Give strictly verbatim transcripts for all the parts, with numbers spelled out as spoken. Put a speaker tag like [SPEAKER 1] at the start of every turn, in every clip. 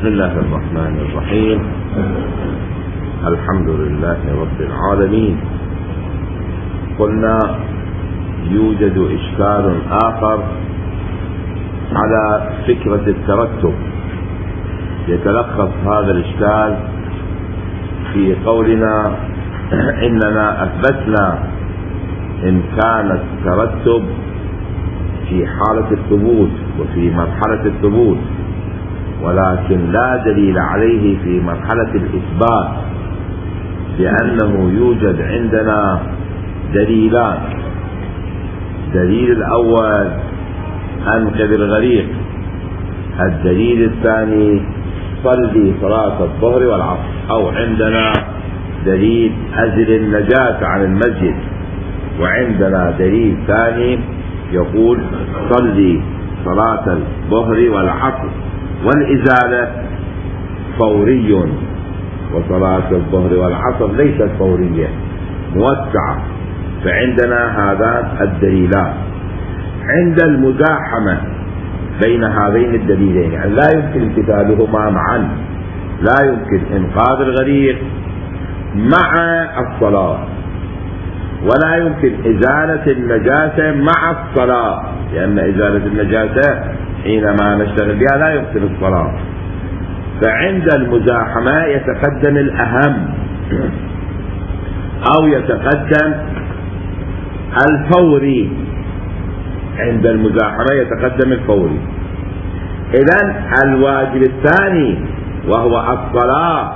[SPEAKER 1] الله الرحمن الرحيم. الحمد لله رب العالمين. قلنا يوجد إشكال آخر على فكرة الترتب، يتلخص هذا الإشكال في قولنا إننا أثبتنا إمكان الترتب في حالة الثبوت وفي مرحلة الثبوت، ولكن لا دليل عليه في مرحلة الإثبات، لأنه يوجد عندنا دليلان. الدليل الأول أنقذ الغريق، الدليل الثاني صلي صلاة الظهر والعصر، أو عندنا دليل أزل النجاة عن المسجد، وعندنا دليل ثاني يقول صلي صلاة الظهر والعصر، والإزالة فوري وصلاة الظهر والعصر ليست فورية موسعة. فعندنا هذان الدليلان. عند المزاحمة بين هذين الدليلين، يعني لا يمكن امتثالهما معا، لا يمكن إنقاذ الغريق مع الصلاة، ولا يمكن إزالة النجاسة مع الصلاة، لأن إزالة النجاسة حينما نشتغل بها لا يمكن الصلاة. فعند المزاحمة يتقدم الأهم أو يتقدم الفوري. عند المزاحمة يتقدم الفوري. إذن الواجب الثاني وهو الصلاة،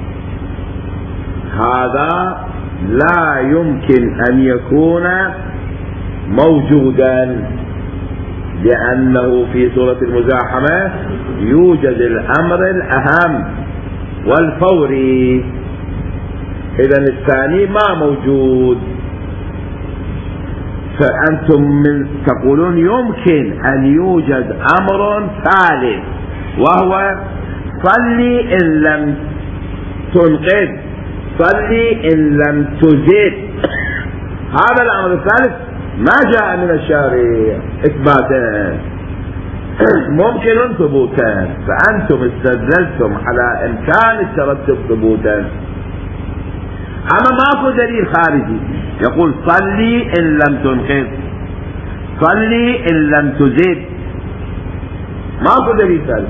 [SPEAKER 1] هذا لا يمكن أن يكون موجودا، لأنه في سورة المزاحمة يوجد الأمر الأهم والفوري، إذن الثاني ما موجود. فأنتم من تقولون يمكن أن يوجد أمر ثالث، وهو صلي إن لم تنقذ، صلي إن لم تزيد. هذا الأمر الثالث ما جاء من الشارع إثباتا، ممكن ثبوتا، فأنتم استدللتم على إمكان الترتب ثبوتا. أما ماكو دليل خارجي يقول صلي إن لم تنقذ، صلي إن لم تزيد، ماكو دليل ثالث.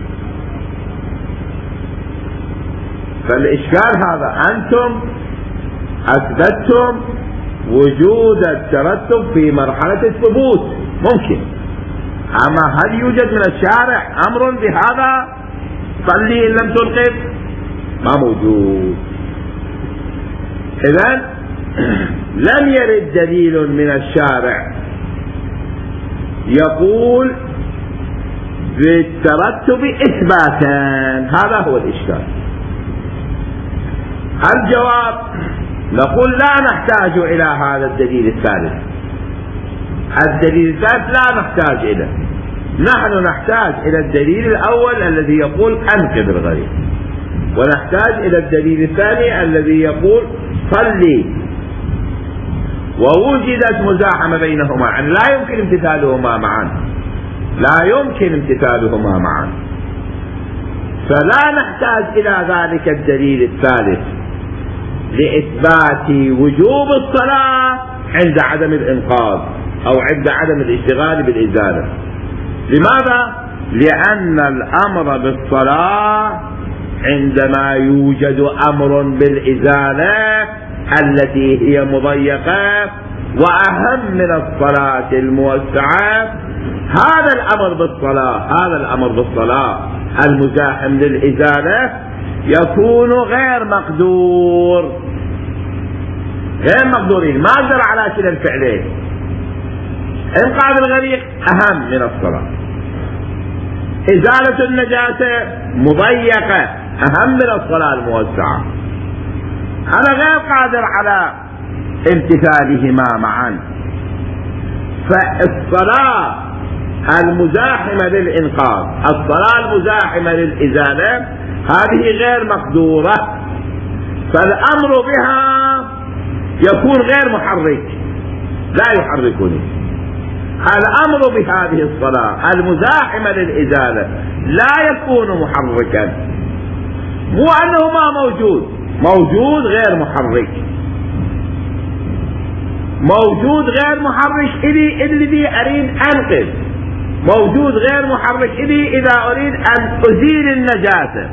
[SPEAKER 1] فالإشكال هذا، أنتم أثبتتم وجود الترتب في مرحلة الثبوت ممكن، أما هل يوجد من الشارع أمر بهذا صلي إن لم تنقذ؟ ما موجود. إذن لم يرد دليل من الشارع يقول بالترتب إثباتا، هذا هو الإشكال. الجواب نقول لا نحتاج إلى هذا الدليل الثالث. الدليل الثالث لا نحتاج إليه، نحن نحتاج إلى الدليل الأول الذي يقول أنقذ الغريق، ونحتاج إلى الدليل الثاني الذي يقول صلي. ووجدت مزاحمة بينهما، يعني لا يمكن امتثالهما معا، لا يمكن امتثالهما معا، فلا نحتاج إلى ذلك الدليل الثالث لإثبات وجوب الصلاة عند عدم الإنقاذ أو عند عدم الاشتغال بالإزالة. لماذا؟ لأن الأمر بالصلاة عندما يوجد أمر بالإزالة التي هي مضيقة وأهم من الصلاة الموسعة، هذا الأمر بالصلاة، هذا الأمر بالصلاة المزاحم للإزالة يكون غير مقدور، غير مقدورين، ما أقدر على كلا الفعلين. إنقاذ الغريق أهم من الصلاة، إزالة النجاسة مضيقة أهم من الصلاة الموسعة، أنا غير قادر على امتثالهما معا. فالصلاة المزاحمة للإنقاذ، الصلاة المزاحمة للإزالة، هذه غير مقدورة، فالأمر بها يكون غير محرك، لا يحركني. الأمر بهذه الصلاة المزاحمة للإزالة لا يكون محركا، مو أنه ما موجود، موجود غير محرك، موجود غير محرك إلي الذي أريد أنقذ، موجود غير محرك إلي إذا أريد أن أزيل النجاسة.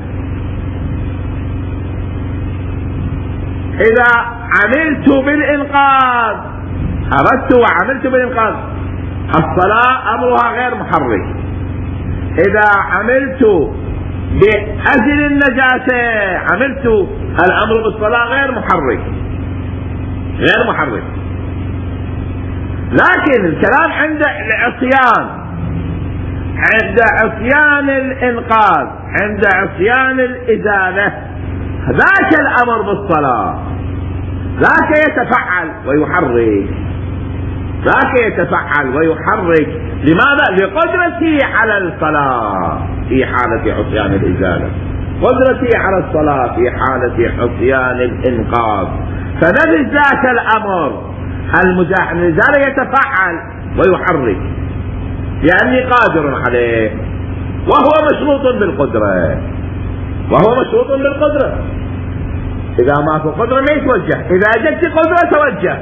[SPEAKER 1] إذا عملت بالإنقاذ، أردت وعملت بالإنقاذ، الصلاة أمرها غير محرك. إذا عملت بأزل النجاسة عملت الأمر بالصلاة غير محرك، غير محرك. لكن الكلام عند العصيان، عند عصيان الإنقاذ، عند عصيان الإزالة، ذاك الأمر بالصلاة ذاك يتفعل ويحرك، ذاك يتفعل ويحرك. لماذا؟ لقدرته على الصلاة في حالة عصيان الإزالة، قدرته على الصلاة في حالة عصيان الإنقاذ. فنفذ ذاك الأمر المزاحم الإزالة يتفعل ويحرك لأني قادر عليه، وهو مشروط بالقدرة، وهو مشروط بالقدرة. إذا ما في قدرة ما يتوجه، إذا جدت قدرة توجه.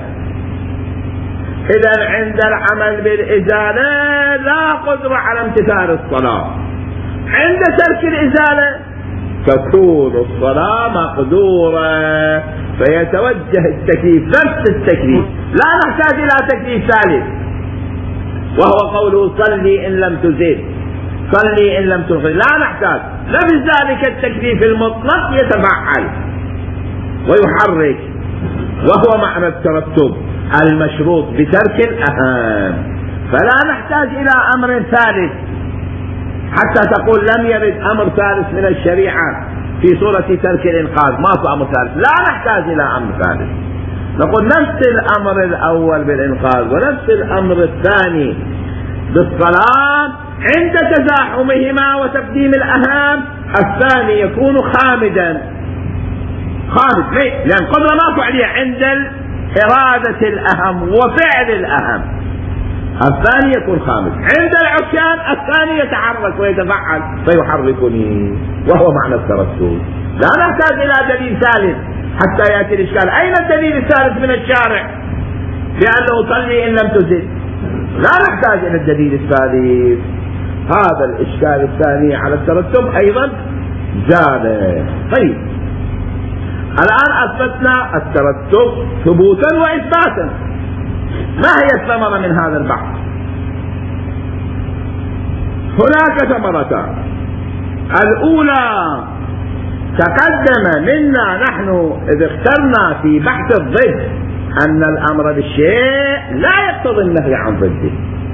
[SPEAKER 1] إذا عند العمل بالإزالة لا قدرة على امتثال الصلاة، عند ترك الإزالة تكون الصلاة مقدورة، فيتوجه التكليف نفس التكليف، لا نحتاج إلى تكليف ثالث، وهو قوله صلي إن لم تزل، صلي إن لم تغفر، لا نحتاج. نفس ذلك التكليف المطلق يتفعل ويحرك، وهو معنى الترتب المشروط بترك الأهم. فلا نحتاج إلى أمر ثالث حتى تقول لم يرد أمر ثالث من الشريعة في صورة ترك الإنقاذ، ما في أمر ثالث، لا نحتاج إلى أمر ثالث. نقول نفس الأمر الأول بالإنقاذ ونفس الأمر الثاني بالصلاة عند تزاحمهما وتقديم الأهم، الثاني يكون خامدا، خامد ليه؟ لأن قدرة ما فعلية عند إرادة الأهم وفعل الأهم، الثاني يكون خامد. عند العصيان الثاني يتحرك ويتفعل فيحركني، وهو معنى الترتب. لا نحتاج إلى دليل ثالث حتى يأتي الإشكال. أين الدليل الثالث من الشارع لأنه صلي إن لم تزد؟ لا نحتاج إلى الدليل الثالث. هذا الإشكال الثاني على الترتب أيضا زاد. طيب الآن أثبتنا الترتب ثبوتا وإثباتا. ما هي الثمرة من هذا البحث؟ هناك ثمرتان. الأولى تقدم منا نحن إذ اخترنا في بحث الضد أن الأمر بالشيء لا يقتضي النهي عن ضده.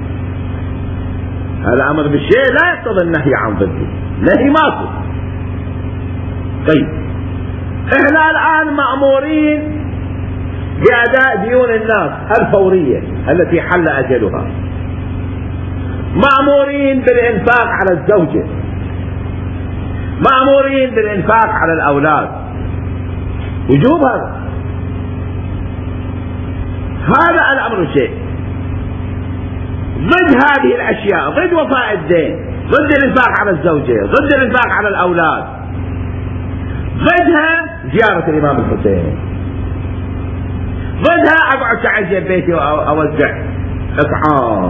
[SPEAKER 1] الأمر بالشيء لا يقتضي النهي عن ضده، نهي ماكو. طيب احنا الآن مأمورين بأداء ديون الناس الفورية التي حل أجلها، مأمورين بالإنفاق على الزوجة، مأمورين بالإنفاق على الأولاد، وجوب هذا. هذا الأمر الشيء ضد هذه الأشياء، ضد وفاء الدين، ضد الإنفاق على الزوجة، ضد الإنفاق على الأولاد، ضدها زيارة الإمام الحسين، ضدها أقعد تعزي بيتي وأوزع إطعام.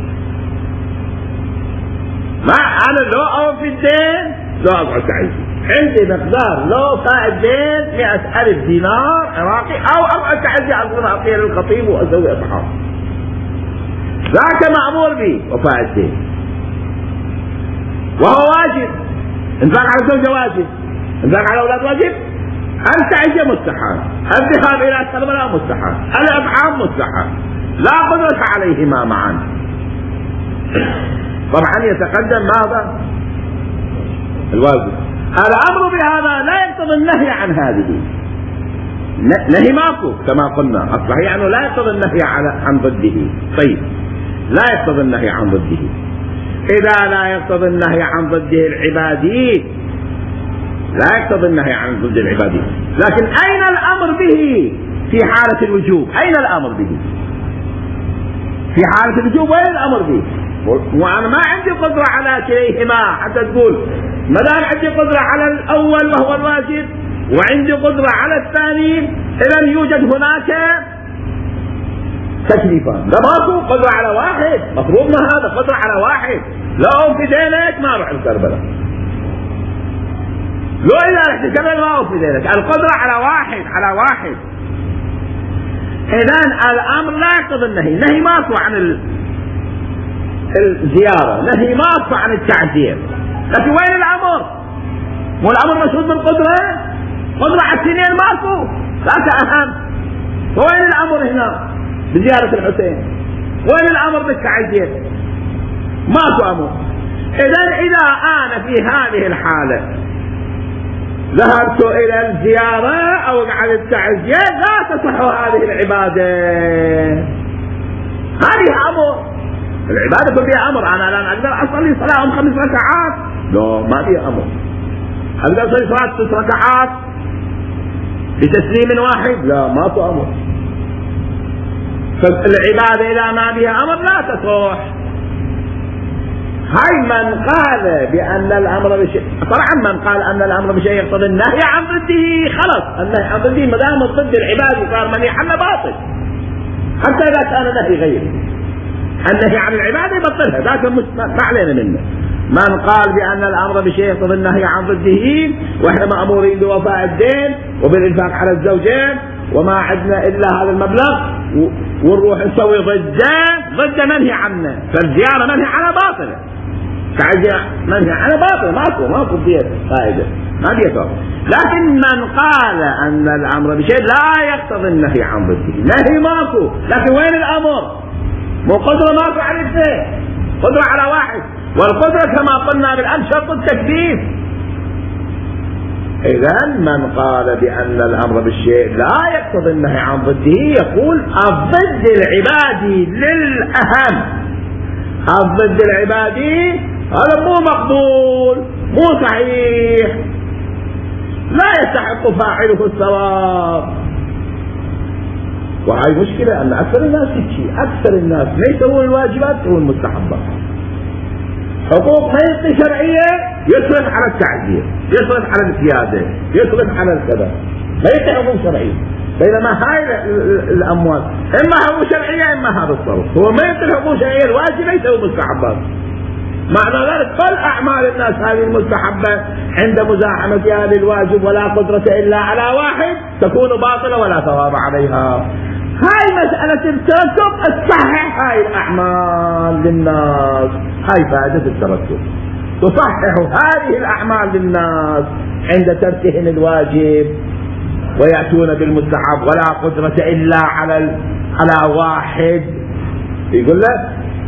[SPEAKER 1] ما أنا لو أوفي الدين لو أقعد تعزي، عندي مقدار لو فاء الدين مئة ألف دينار عراقي، أو أقعد تعزي أظن أعطيه للخطيب وأسوي إطعام. ذاك مأمور به وفاء الدين، وهو واجب. إنفاق على الزوجة واجب، إنفاق على الأولاد واجب، أن تعيش مستحب، الذهاب إلى كربلاء مستحب، الإطعام مستحب، لا قدرة عليهما معا. طبعا يتقدم ماذا؟ الواجب. الأمر بهذا لا يقتضي النهي عن هذه، نهي ماكو كما قلنا، الصحيح أنه لا يقتضي النهي عن ضده. طيب لا يقتضي النهي عن ضده. إذا لا يقتضي النهي عن ضده العبادي، لا يقتضي النهي عن ضد العبادي، لكن أين الأمر به في حالة الوجوب؟ أين الأمر به؟ في حالة الوجوب وين الأمر به؟ وأنا ما عندي قدرة على كليهما حتى تقول ما دام عندي قدرة على الأول وهو الواجب وعندي قدرة على الثاني إذا يوجد هناك تكليفان. لا ماكو قدرة على واحد، مفروض ما هذا قدرة على واحد. لو في دينك ما روح لكربلاء، لو إذا رحت كربلاء ما هو في دينك، القدرة على واحد على واحد. إذن الأمر لا يقتضي النهي، النهي ماكو عن الزيارة، نهي ماكو عن التعزير، لكن وين الأمر؟ مو الأمر مشهود بالقدرة؟ قدرة على السنين ماكو، ذاك أهم. وين الأمر هنا بزيارة الحسين؟ وين الأمر بالتعزير؟ ماكو أمر. إذن إذا أنا في هذه الحالة ذهبت إلى الزيارة أو على التعزية لا تصح هذه العبادة. هذه أمر، العبادة كل فيها أمر. أنا الآن أقدر أصلي صلاة خمس ركعات؟ لا، ما فيها أمر. أقدر أصلي صلاة ست ركعات بتسليم واحد؟ لا، ما في أمر. فالعبادة إذا ما فيها أمر لا تصح. هاي من قال بأن الأمر بشيء، طبعا من قال أن الأمر بشيء يقتضي النهي عن ضده خلص، النهي عن ضده ما دام ضد العبادة صار منهي عنه باطل، حتى إذا كان نهي غيره. النهي عن العبادة يبطلها، ذاك ما علينا منه. من قال بأن الأمر بشيء يقتضي النهي عن ضده وإحنا مأمورين بوفاء الدين وبالإنفاق على الزوجين وما عندنا إلا هذا المبلغ ونروح نسوي ضده ضد منهي عنه، فالزيارة منهي عنها باطلة، تعزية منهي عنها باطلة، ماكو ماكو ديت قاعدة ما ديت. لكن من قال أن الأمر بشيء لا يقتضي النهي عن ضده، نهي ماكو، لكن وين الأمر؟ مو قدرة ماكو على الاثنين، قدرة على واحد، والقدرة كما قلنا بالأمس شرط التكليف. إذن من قال بأن الأمر بالشيء لا يقتضي النهي عن ضده يقول الضد العبادي للأهم، الضد العبادي هذا مو مقبول مو صحيح، لا يستحق فاعله الثواب. وهي مشكلة أن أكثر الناس يتشي، أكثر الناس ما يسوون الواجبات يسوون المستحبات. حقوق ما شرعية يصرف على التعزير، يصرف على الزيادة، يصرف على الكذا، ما يصرف حقوق شرعية. بينما هاي الأموال إما حقوق شرعية إما هذا الصرف، هو ما يصرف حقوق شرعية الواجبة يسوي مستحبات. معنى ذلك كل أعمال الناس هذه المستحبة عند مزاحمتها للواجب ولا قدرة إلا على واحد تكون باطلة ولا ثواب عليها. هاي مسألة الترتب تصحح هاي الأعمال للناس، هاي فائدة الترتب، تصحح هذه الأعمال للناس عند تركهم الواجب ويأتون بالمستحب ولا قدرة إلا على على واحد. يقول لك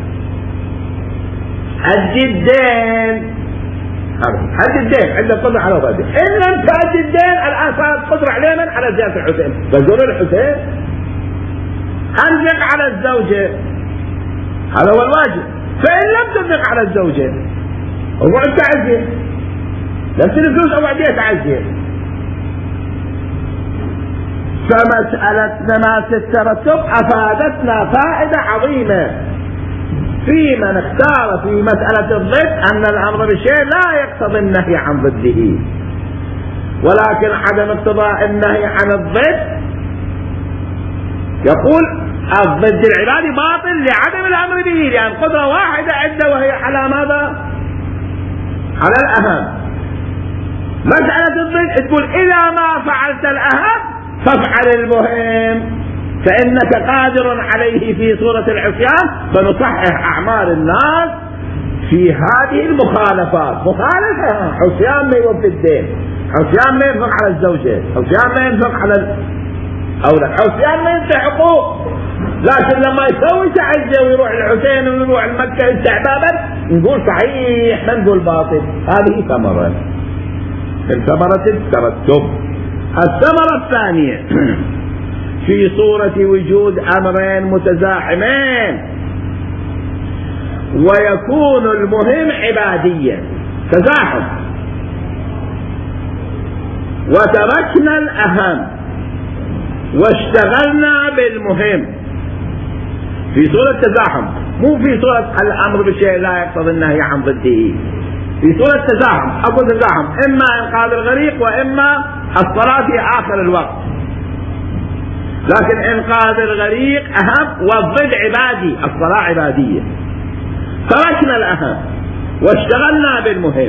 [SPEAKER 1] حج الدين، حج الدين عند قدرة على واحد، إن لم تأدي الدين الآن صارت قدرة على من؟ على زيادة الحسين، فزور الحسين. أنفق على الزوجة هذا هو الواجب، فإن لم تنفق على الزوجة روح التعزية، نفس الفلوس أو عدية تعزية. فمسألة نماذج الترتب أفادتنا فائدة عظيمة في من اختار في مسألة الضد أن الأمر بشيء لا يقتضي النهي عن ضده، ولكن عدم اقتضاء النهي عن الضد يقول الضد العبادي باطل لعدم الأمر به، لأن قدرة واحدة عنده وهي على ماذا؟ على الأهم. مسألة الضد تقول إذا ما فعلت الأهم فافعل المهم، فإنك قادر عليه في صورة العصيان، فنصحح أعمال الناس في هذه المخالفات. مخالفة عصيان ما يوفي الدين، عصيان ما ينفق على الزوجة، عصيان ما ينفق على أولاد، عصيان ما ينفق حقوق. لكن لما يسوي تعزية ويروح الحسين ويروح المكة استحبابا نقول صحيح، ما نقول باطل. هذه ثمرة من ثمرة الترتب. الثمرة الثانية في صورة وجود أمرين متزاحمين ويكون المهم عباديا، تزاحم، وتركنا الأهم واشتغلنا بالمهم، في صورة تزاحم، مو في صورة الأمر بشيء لا يقتضي النهي عن ضده. في صورة تزاحم، أكو تزاحم، إما إنقاذ الغريق وإما الصلاة في آخر الوقت. لكن إنقاذ الغريق أهم، والضد عبادي، الصلاة عبادية. تركنا الأهم واشتغلنا بالمهم.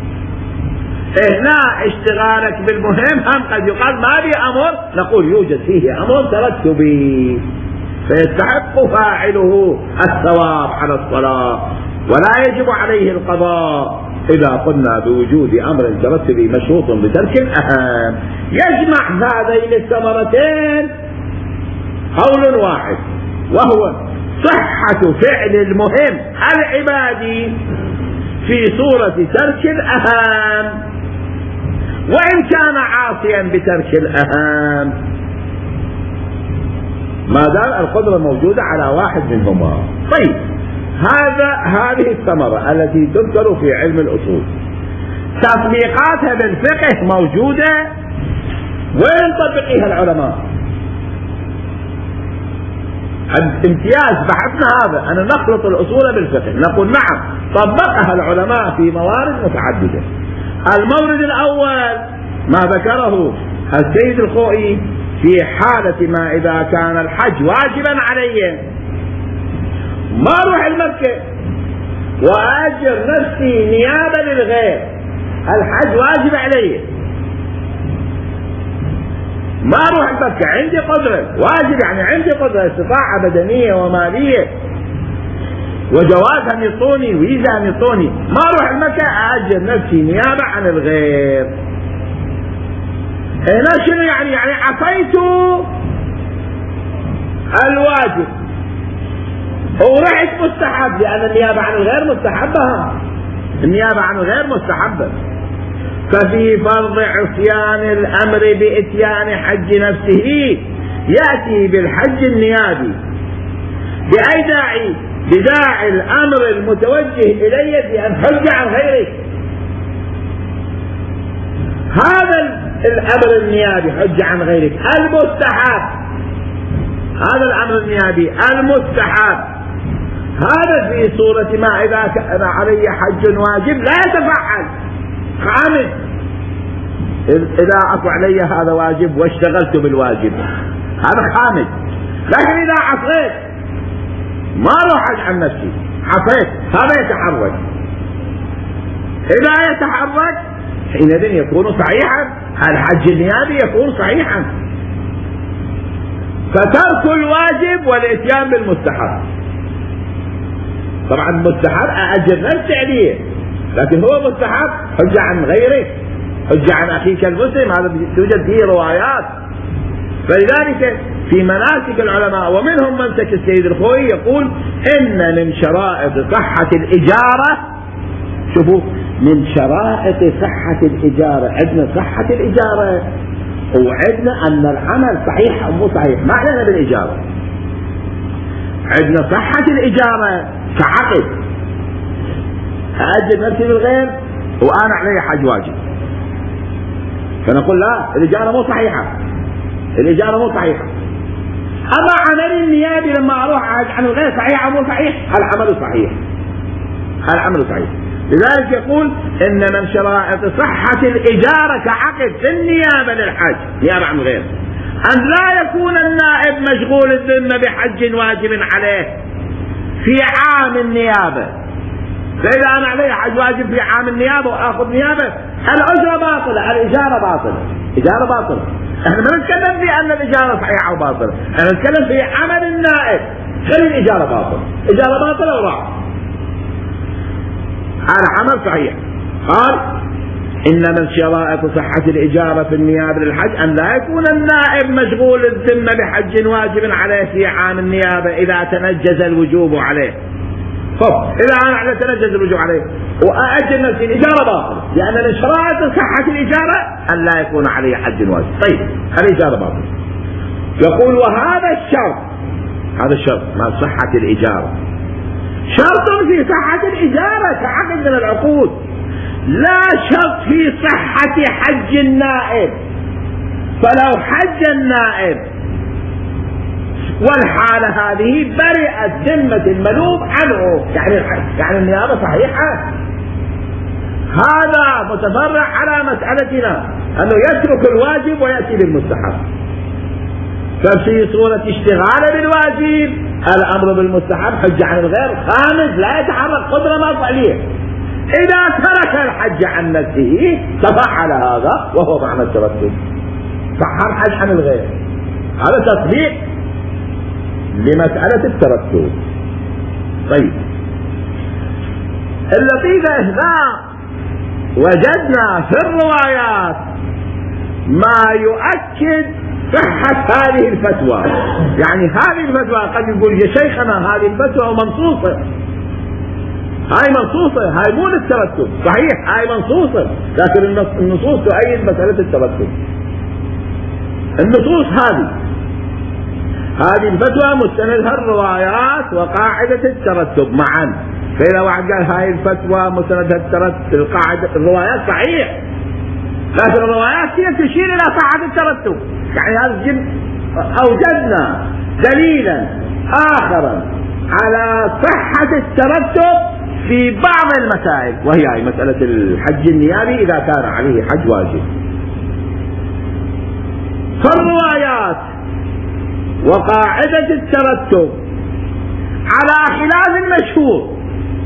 [SPEAKER 1] هنا اشتغالك بالمهم هم قد يقال ما بي أمر، نقول يوجد فيه أمر تركت به، فيستحق فاعله الثواب على الصلاة ولا يجب عليه القضاء إذا قلنا بوجود أمر تركت به مشروط بترك الأهم. يجمع هذين الثمرتين قول واحد، وهو صحة فعل المهم العبادي في صورة ترك الأهم، وإن كان عاصيا بترك الأهم ما دام القدرة موجودة على واحد منهما. طيب، هذا هذه الثمرة التي تذكر في علم الأصول، تطبيقاتها بالفقه موجودة، وين نطبقها العلماء؟ امتياز بحثنا هذا أن نخلط الأصول بالفقه. نقول نعم طبقها العلماء في موارد متعددة. المورد الأول ما ذكره السيد الخوئي في حالة ما إذا كان الحج واجبا علي، ما أروح المكة وأجر نفسي نيابة للغير، الحج واجب علي، ما أروح المكة، عندي قدرة، واجب يعني عندي قدرة، استطاعة بدنية ومالية وجواز أن يعطوني ويزا أن يعطوني، ما أروح المكة أجر نفسي نيابة عن الغير. هنا شنو يعني؟ يعني عصيت الواجب ورحت مستحب، لأن النيابة عن الغير مستحبة، النيابة عن الغير مستحبة. ففي فرض عصيان الأمر بإتيان حج نفسه يأتي بالحج النيابي بأي داعي؟ بداعي الأمر المتوجه إلي بأن حج عن غيرك. هذا الأمر النيابي حج عن غيرك المستحب، هذا الأمر النيابي المستحب، هذا في صورة ما إذا كان علي حج واجب لا يتفعل خامس، إذا أكو علي هذا واجب واشتغلت بالواجب هذا خامس. لكن إذا عصيت ما أروح عن نفسي، عصيت هذا يتحرك، إذا يتحرك حينئذ يكون صحيحا، الحج النيابي يكون صحيحا. فترك الواجب والاتيان بالمستحب، طبعا المستحب أأجر نفسي عليه، لكن هو مستحب حج عن غيره، حج عن أخيك المسلم، هذا توجد فيه روايات. فلذلك في مناسك العلماء ومنهم منسك السيد الخوئي يقول إن من شرائط صحة الإجارة، شوفوا من شرائط صحة الإجارة، عندنا صحة الإجارة وعندنا أن العمل صحيح أو مو صحيح، ما علينا بالإجارة. عندنا صحة الإجارة كعقد، أأجر نفسي بالغير وأنا علي حج واجب، فنقول لا الإجارة مو صحيحة، الإجارة مو صحيحة. أما عمل النيابي لما أروح عن الغير صحيح أو مو صحيح؟ العمل صحيح، العمل صحيح. لذلك يقول إن من شرائط صحة الإجارة كعقد في النيابة للحج، نيابة عن الغير، أن لا يكون النائب مشغول الذمة بحج واجب عليه في عام النيابة. فإذا أنا علي حج واجب في عام النيابة وآخذ نيابة، الأجرة باطلة، الإجارة باطلة، إجارة باطلة. احنا ما نتكلم في أن الإجارة صحيحة أو باطلة، احنا نتكلم في عمل النائب، خلي الإجارة باطلة، إجارة باطلة وراح هذا عمل صحيح. قال إن من شرائط صحة الإجارة في النيابة للحج أن لا يكون النائب مشغول الذمة بحج واجب عليه في عام النيابة إذا تنجز الوجوب عليه. طب إذا أنا تنجز الوجوب عليه وأأجل نفسي، الإجارة باطلة، لأن من شرائط صحة الإجارة أن لا يكون عليه حج واجب. طيب الإجارة باطلة. يقول وهذا الشرط، هذا الشرط مع صحة الإجارة شرط في صحة الإجارة كعقد من العقود، لا شرط في صحة حج النائب. فلو حج النائب والحالة هذه برئت ذمة الملوم عنه، يعني يعني النيابة صحيحة. هذا متفرع على مسألتنا أنه يترك الواجب ويأتي بالمستحب. ففي صورة اشتغال بالواجب الأمر بالمستحب حجة عن الغير. خامس، لا يتحرك قدرة ما فعليه. إذا ترك الحج عن نفسه تفعل هذا وهو معنى الترتب، صح الحج عن الغير. هذا تطبيق لمسألة الترتب. طيب، اللطيفة إذا وجدنا في الروايات ما يؤكد صحة هذه الفتوى، يعني هذه الفتوى قد يقول يا شيخنا هذه الفتوى منصوصة، هاي منصوصة، هاي مو للترتب، صحيح هاي منصوصة، لكن النصوص تؤيد مسألة الترتب. النصوص هذه هذه الفتوى مستندها الروايات وقاعدة الترتب معا. فإذا واحد قال هاي الفتوى مستندها الترتب القاعدة الروايات صحيح، لكن الروايات هي تشير إلى صحة الترتب. يعني هذا الجن أوجدنا دليلا آخرا على صحة الترتب في بعض المسائل، وهي مسألة الحج النيابي إذا كان عليه حج واجب. فالروايات وقاعدة الترتب على خلاف المشهور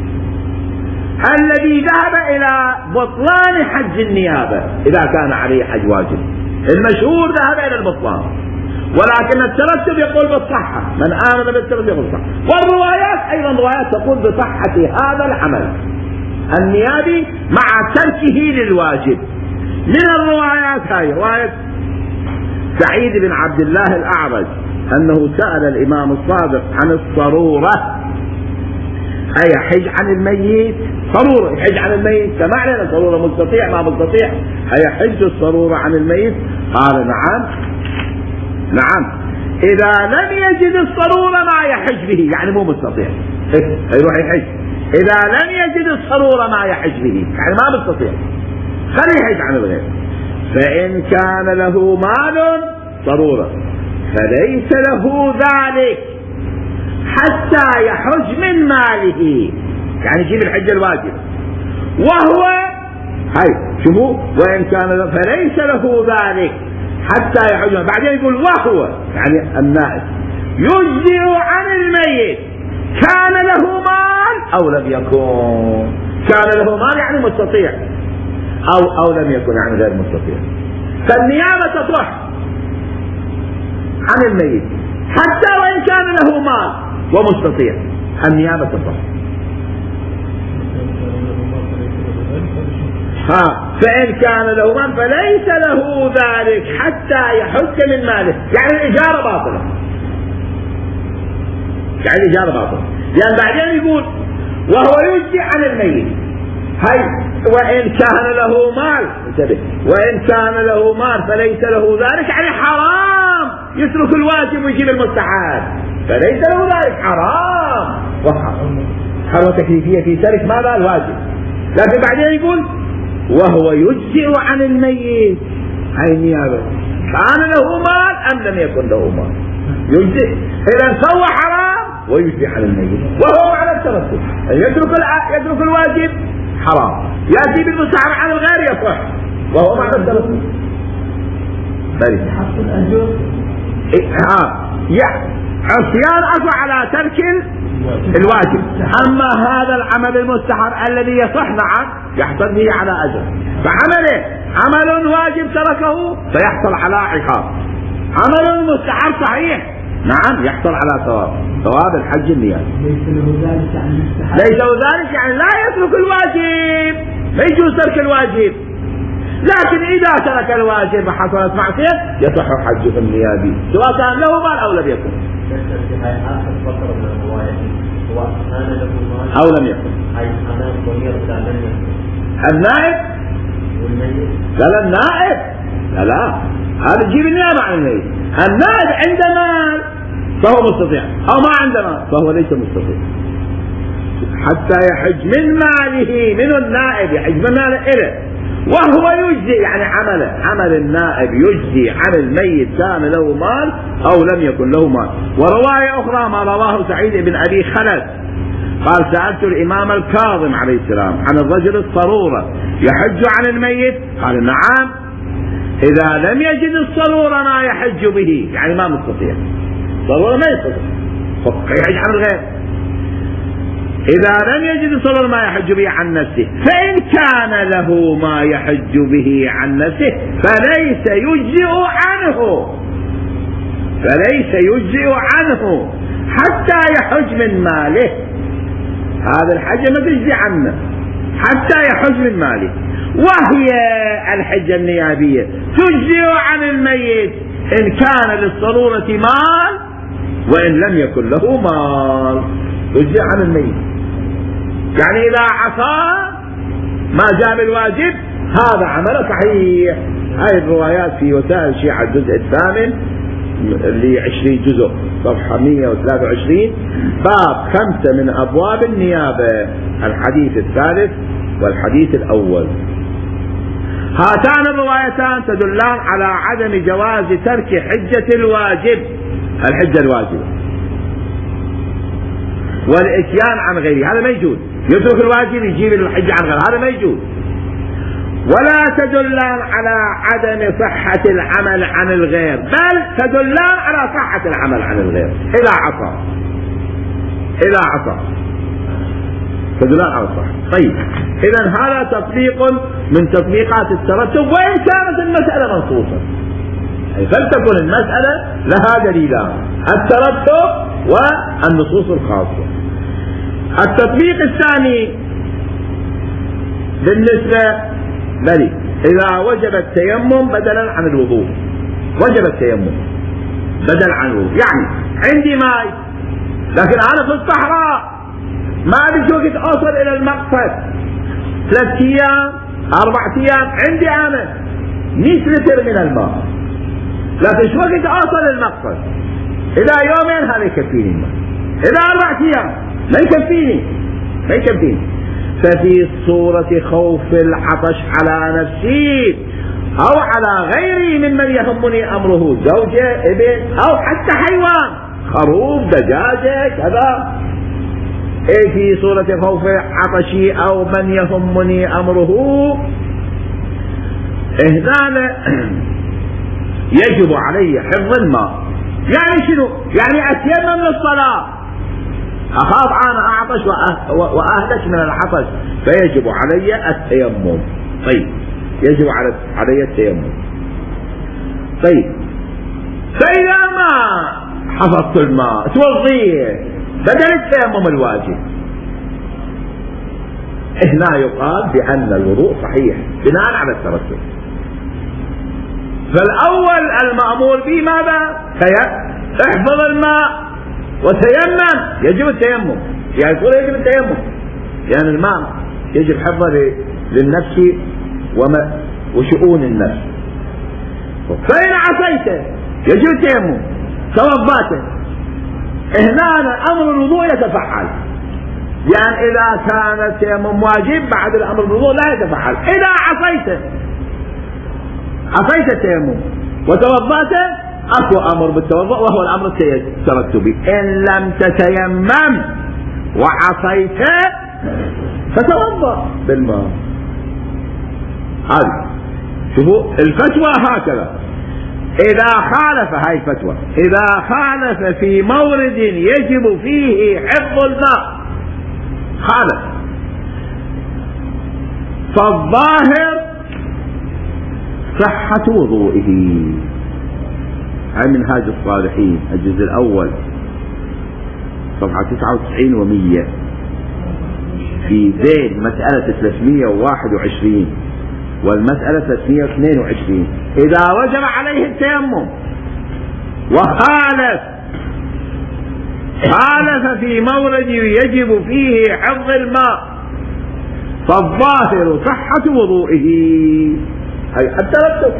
[SPEAKER 1] الذي ذهب إلى بطلان حج النيابة إذا كان عليه حج واجب. المشهور ذهب إلى البطلان، ولكن الترتب يقول بالصحة، من آمن بالترتب يقول بالصحة. والروايات أيضا روايات تقول بصحة هذا العمل النيابي مع تركه للواجب. من الروايات هاي رواية سعيد بن عبد الله الأعرج أنه سأل الإمام الصادق عن الصرورة، أي حج عن الميت، صرورة يحج عن الميت كما علينا صرورة مستطيع ما مستطيع، أي حج الصرورة عن الميت؟ قال نعم نعم إذا لم يجد الصرورة ما يحج به، يعني مو مستطيع يروح يحج. إذا لم يجد الصرورة ما يحج به يعني ما مستطيع، خليه يحج عن الغير. فإن كان له مال صرورة فليس له ذلك حتى يحج من ماله، يعني يجيب الحج الواجب. وهو هاي شوفوا، وإن كان فليس له ذلك حتى يحج. بعدين يقول وهو يعني النائب يجزئ عن الميت كان له مال أو لم يكن. كان له مال يعني مستطيع، أو أو لم يكن يعني غير مستطيع. فالنيابة تصح عن الميت حتى وإن كان له مال ومستطيع، النيابة تصح. ها فإن كان له مال فليس له ذلك حتى يحج من ماله، يعني الإجارة باطلة، يعني الإجارة باطلة. لأن بعدين يقول وهو يجزي عن الميت، هاي وإن كان له مال، انتبه، وإن كان له مال فليس له ذلك يعني حرام يترك الواجب ويجيب المستحب، فليس له ذلك حرام، حرام تكليفية في ترك ماذا الواجب. لكن بعدين يقول وهو يجزئ عن الميت، هاي النيابة كان له مال أم لم يكن له مال يجزئ. إذا سوى حرام ويجزئ عن الميت، وهو على الترتب يترك يترك الواجب حرام، يأتي بالمستحب عن الغير يصح، وهو معنى الترتب. بل عصيان أصل على ترك الواجب. أما هذا العمل المستحب الذي يصح نعم يحصل به على أجر، فعمله عمل واجب تركه فيحصل على عقاب، عمل مستحب صحيح نعم يحصل على ثواب، ثواب الحج النيابي. ليس له ذلك يعني لا يترك الواجب، لا يجوز ترك الواجب، لكن إذا ترك الواجب وحصلت معصية يصح حجه النيابي سواء كان له مال أو لم يكن. أو لم يكن النائب لا لا النائب لا لا هذا تجيب النيابة عن الميت. النائب عنده مال فهو مستطيع، أو ما عنده مال فهو ليس مستطيع حتى يحج من ماله، من النائب يحج من ماله إله، وهو يجزي يعني عمله عمل النائب يجزي عن الميت كان له مال أو لم يكن له مال. ورواية أخرى ما رواه سعيد بن أبي خلف قال سألت الإمام الكاظم عليه السلام عن الرجل الصرورة يحج عن الميت قال نعم إذا لم يجد الصرورة ما يحج به يعني ما مستطيع الصرورة ما يستطيع يحج عن الغير. إذا لم يجد الصرورة ما يحج به عن نفسه فإن كان له ما يحج به عن نفسه فليس يجزئ عنه فليس يجزئ عنه حتى يحج من ماله. هذا الحج ما تجزي عنه حتى يحج من ماله. وهي الحجة النيابية تجزئ عن الميت إن كان للصرورة مال وإن لم يكن له مال تجزئ عن الميت. يعني إذا عصى ما جاء الواجب هذا عمل صحيح. هاي الروايات في وسائل الشيعة الجزء الثامن لعشرين جزء صفحة مئة وثلاثة وعشرين باب خمسة من أبواب النيابة الحديث الثالث والحديث الأول. هاتان الروايتان تدلان على عدم جواز ترك حجة الواجب الحجة الواجبة والإتيان عن غيره. هذا ما يجوز. يترك الواجب يجيب الحجة عن غيره هذا ما يجوز. ولا تدلان على عدم صحة العمل عن الغير بل تدلان على صحة العمل عن الغير إذا عصى إذا عصى تدلان على الصحة. طيب إذن هذا تطبيق من تطبيقات الترتب وإن كانت المسألة منصوصة فلتكن المسألة لها دليلان الترتب والنصوص الخاصة. التطبيق الثاني بالنسبة بلي إذا وجب التيمم بدلا عن الوضوء وجب التيمم بدلا عن الوضوء. يعني عندي ماء لكن أنا في الصحراء ما أدري وقت أوصل إلى المقصد ثلاث أيام أربع أيام عندي أنا مئة لتر من الماء لكن شو وقت أوصل للمقصد إذا يومين هذا يكفيني الماء إذا أربع أيام ما يكفيني ما يكفيني. ففي صورة خوف العطش على نفسي أو على غيري ممن يهمني أمره زوجة ابن أو حتى حيوان خروف دجاجة كذا إيه في صورة خوف عطشي أو من يهمني أمره هنا يجب علي حفظ الماء. يعني شنو؟ يعني أتيمم للصلاة أخاف أنا أعطش وأهلك من العطش فيجب علي التيمم. طيب يجب علي التيمم. طيب فإذا ما حفظت الماء توضيه بدل التيمم الواجب هنا يقال بأن الوضوء صحيح بناء على الترتب. فالأول المأمور به ماذا؟ احفظ الماء وتيمم يجب التيمم يعني يقول يجب التيمم لأن يعني الماء يجب حفظه للنفس وما وشؤون النفس. فإن عصيته يجب التيمم توضأته هنا أمر الوضوء يتفعل. يعني إذا كان التيمم واجب بعد الأمر الوضوء لا يتفعل. إذا عصيته عصيت التيمم وتوضأته أكو أمر بالتوضؤ وهو الأمر الترتبي. إن لم تتيمم وعصيت فتوضأ بالماء. هذه شوفوا الفتوى هكذا. إذا خالف هاي الفتوى إذا خالف في مورد يجب فيه حفظ الماء خالف فالظاهر صحة وضوئه. هاي منهاج الصالحين الجزء الأول صفحة تسعة وتسعين ومية في ذيل مسألة ثلاثمئة وواحد وعشرين والمسألة ثلاثمئة واثنين وعشرين إذا وجب عليه التيمم وخالف خالف في مورد يجب فيه حفظ الماء فالظاهر صحة وضوئه. هاي الترتب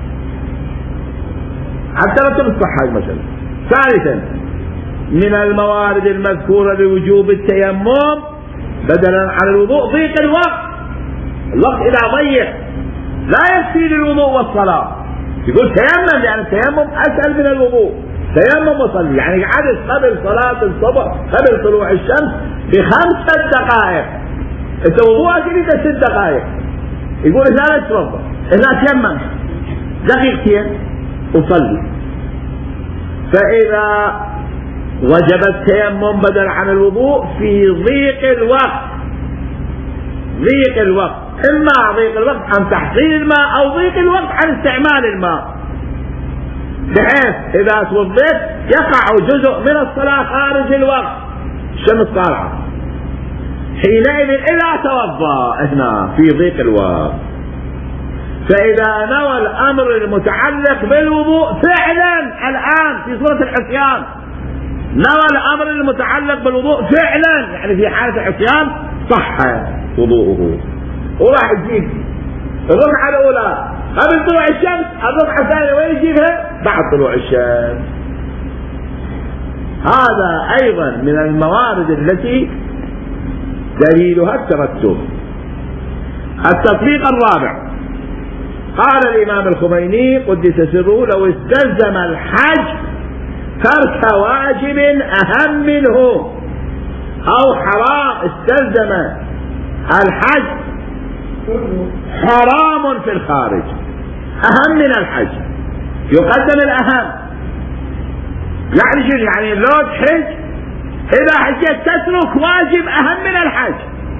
[SPEAKER 1] حتى لا تصح المسألة. ثالثا من الموارد المذكورة لوجوب التيمم بدلا عن الوضوء ضيق الوقت. الوقت إذا ضيق لا يكفي للوضوء والصلاة. يقول تيمم، يعني التيمم أسهل من الوضوء. تيمم وصلي، يعني عدد قبل صلاة الصبح قبل طلوع الشمس بخمسة دقائق. انت وضوءك انت ست دقائق. يقول اذا لا تتوضا اذا تيمم دقيقتين وصلي. فاذا وجب التيمم بدل عن الوضوء في ضيق الوقت، ضيق الوقت، اما ضيق الوقت عن تحصيل الماء او ضيق الوقت عن استعمال الماء، بحيث اذا توضيت يقع جزء من الصلاة خارج الوقت، الشمس طالعة، حينئذ إذا توضأ هنا في ضيق الوقت، فإذا نوى الأمر المتعلق بالوضوء فعلا الآن في صورة العصيان، نوى الأمر المتعلق بالوضوء فعلا، يعني في حالة العصيان صح وضوءه. وراح يجيب الركعة الأولى قبل طلوع الشمس، الركعة الثانية وين يجيبها؟ بعد طلوع الشمس. هذا أيضا من الموارد التي دليلها الترتب. التطبيق الرابع، قال الإمام الخميني قدس سره: لو استلزم الحج ترك واجب أهم منه، أو حرام استلزم الحج حرام في الخارج أهم من الحج، يقدم الأهم. يعني شو يعني؟ لو تحج إذا حجيت تترك واجب أهم من الحج،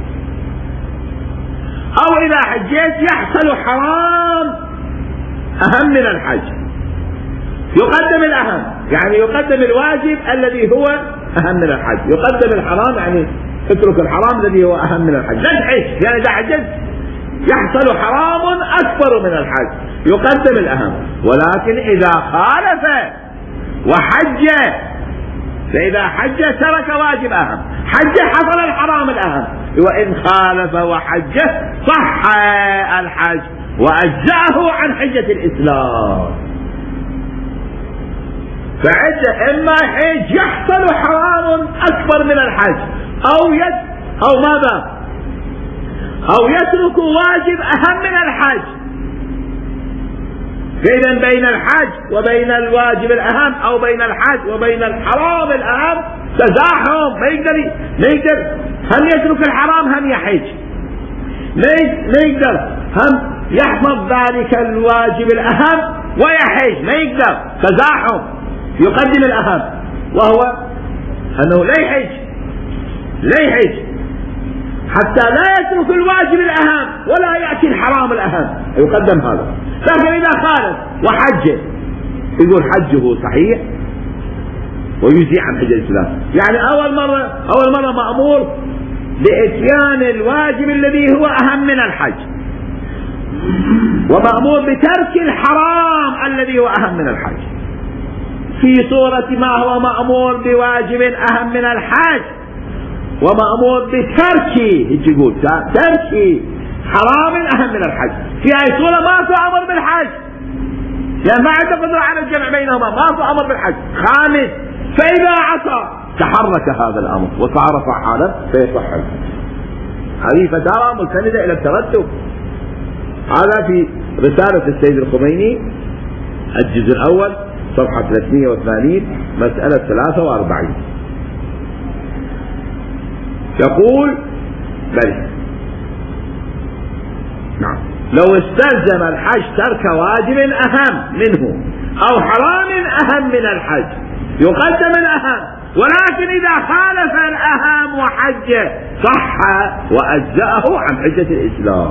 [SPEAKER 1] أو إذا حجيت يحصل حرام أهم من الحج، يقدم الأهم. يعني يقدم الواجب الذي هو أهم من الحج، يقدم الحرام يعني اترك الحرام الذي هو أهم من الحج. لا تحج، يعني إذا حجت يحصل حرام أكبر من الحج، يقدم الأهم. ولكن إذا خالف وحج، فإذا حج ترك واجب أهم، حج حصل الحرام الأهم. وإن خالف وحج صح الحج وأجزأه عن حجة الإسلام. فعد إما حج يحصل حرام أكبر من الحج، أو يد أو ماذا أو يترك واجب أهم من الحج. إذن بين الحج وبين الواجب الأهم، أو بين الحج وبين الحرام الأهم تزاحم. ما يقدر ما يقدر هم يترك الحرام هم يحج، ما يقدر هم يحفظ ذلك الواجب الأهم ويحج، ما يقدر، تزاحم. يقدم الأهم وهو أنه لا يحج، لا يحج حتى لا يترك الواجب الأهم ولا يأتي الحرام الأهم، يقدم هذا. لكن إذا خالف وحج يقول حجه صحيح ويجزي عن حج الإسلام. يعني أول مرة أول مرة مأمور بإتيان الواجب الذي هو أهم من الحج، ومأمور بترك الحرام الذي هو أهم من الحج، في صورة ما هو مأمور بواجب أهم من الحج ومأمور بترك يقول ترك حرام أهم من الحج. في أي صورة ما في أمر بالحج، يعني ما عنده قدرة على الجمع بينهما، ما في أمر بالحج. خامس، فإذا عصى تحرك هذا الأمر وصار فعالا فيصح الحج. هذه فتاوى مستندة إلى الترتب. هذا في رسالة السيد الخميني الجزء الأول صفحة ثلاثمئة وثمانين مسألة ثلاثة وأربعين. يقول بل نعم لو استلزم الحج ترك واجب أهم منه أو حرام أهم من الحج يقدم الأهم، ولكن إذا خالف الأهم وحج صح وأجزأه عن حجة الإسلام.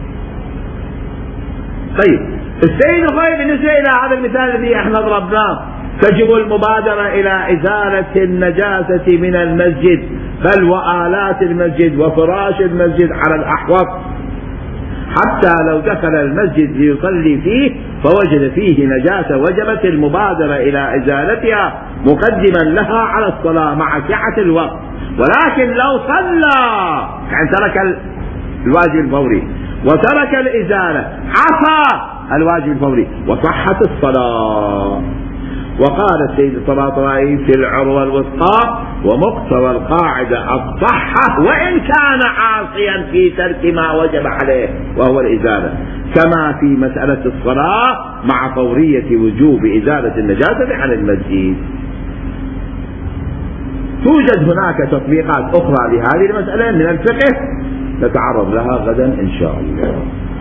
[SPEAKER 1] طيب السيد الخميني بالنسبة إلى هذا المثال الذي احنا ضربناه، تجب المبادرة إلى إزالة النجاسة من المسجد بل وآلات المسجد وفراش المسجد على الأحوط، حتى لو دخل المسجد ليصلي فيه فوجد فيه نجاسة وجبت المبادرة إلى إزالتها مقدما لها على الصلاة مع سعة الوقت. ولكن لو صلى يعني ترك الواجب الفوري وترك الإزالة عصى الواجب الفوري وصحت الصلاة. وقال السيد الطباطبائي في العروة الوثقى: ومقتضى القاعدة الصحة وإن كان عاصيا في ترك ما وجب عليه وهو الإزالة، كما في مسألة الصلاة مع فورية وجوب إزالة النجاسة عن المسجد. توجد هناك تطبيقات أخرى لهذه المسألة من الفقه نتعرض لها غدا إن شاء الله.